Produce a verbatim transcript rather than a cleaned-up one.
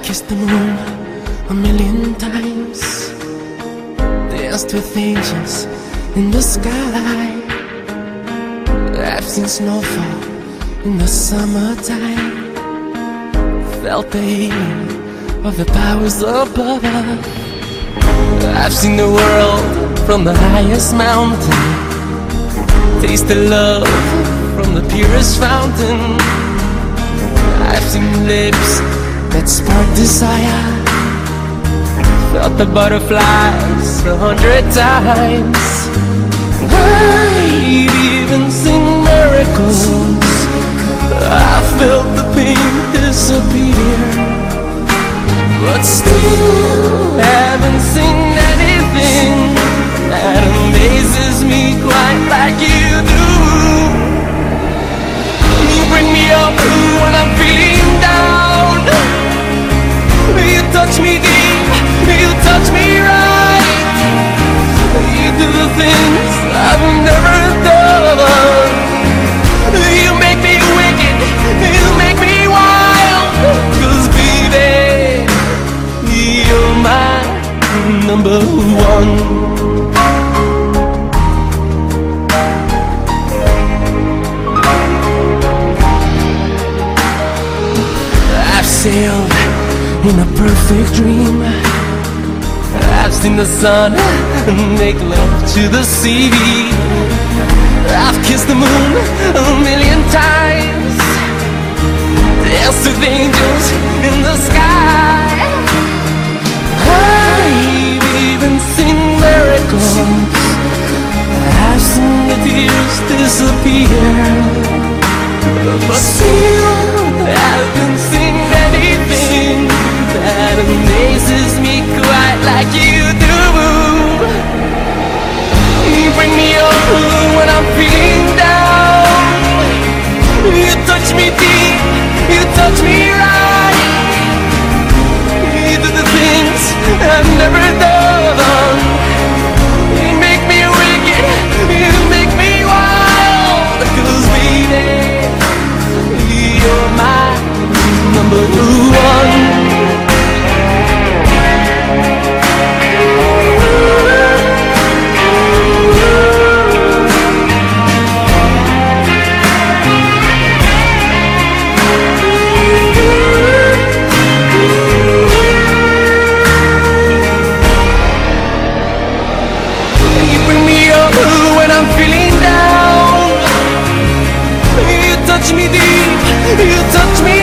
kissed the moon a million times, danced with angels in the sky. I've seen snowfall in the summertime, felt the healing of the powers above. I've seen the world from the highest mountain, tasted love from the purest fountain. I've seen lips that spark desire, felt the butterflies a hundred times. I've even seen miracles, I felt the pain disappear, but still haven't seen anything that amazes me quite like you do. You bring me up when I'm feeling down, you touch me deep, you touch me right, you do the things I've never done. You make me wicked, you make me wild, 'cause baby, you're my number one. I've sailed in a perfect dream, I've seen the sun make love to the sea. I've kissed the moon a million times, danced with angels in the sky. I've even seen miracles, I've seen the tears disappear, but still I haven't seen anything that amazes me quite like you do. You bring me up when I'm feeling down, you touch me deep, you touch me right, you do the things I've never done. You make me wicked, you make me wild, 'cause baby, you're my number one. Touch me deep, you touch me